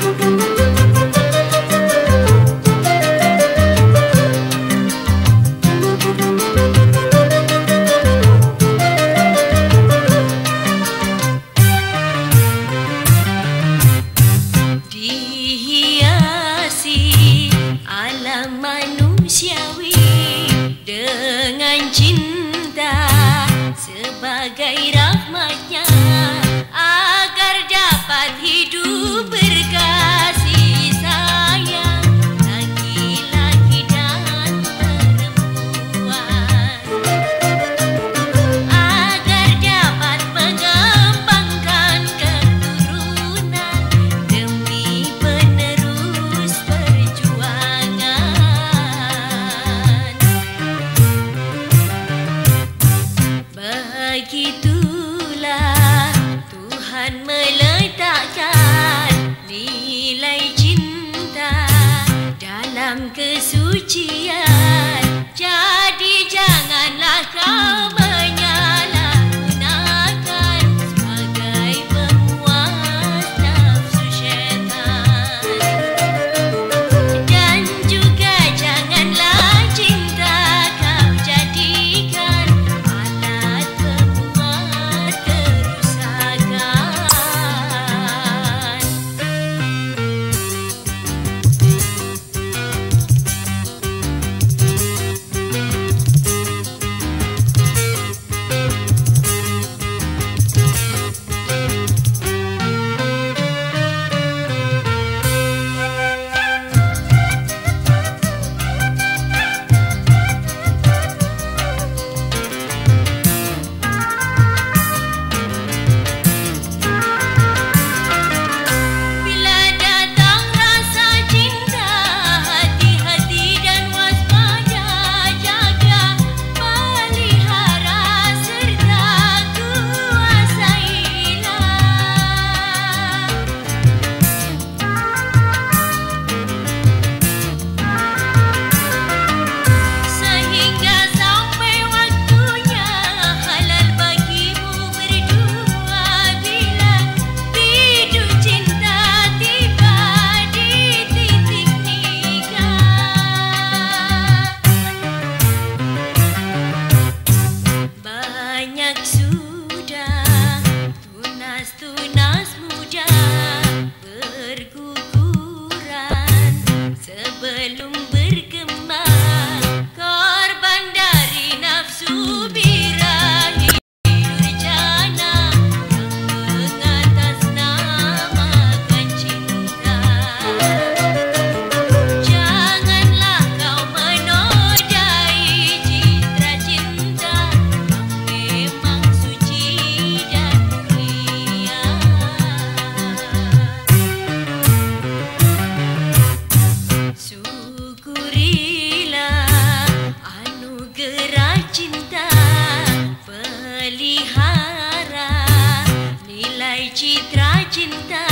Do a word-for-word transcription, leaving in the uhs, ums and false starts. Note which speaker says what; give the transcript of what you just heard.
Speaker 1: manusiawi dengan cinta sebagai rahmatnya agar dapat hidup berkasih sayang laki-laki dan perempuan, agar dapat mengembangkan keturunan demi penerus perjuangan. Begitulah Tuhan meletakkan nilai cinta dalam kesucian. Jadi janganlah kau menyalahgunakan sebagai pemuas nafsu syaitan, dan juga janganlah cinta kau jadikan alat pemuat kerusakan. Bila datang rasa cinta, hati-hati dan waspada, jaga, pelihara serta kuasailah. Sehingga sampai waktunya halal bagimu berdua, bila biduk cinta tiba di titik nikah. Banyak sudah tunas-tunas muda berguguran sebelum berkembang, korban dari nafsu birahi durjana yang mengatasnamakan cinta. Janganlah kau menodai citra cinta yang memang suci dan mulia. Syukurilah anugerah cinta, pelihara nilai citra cinta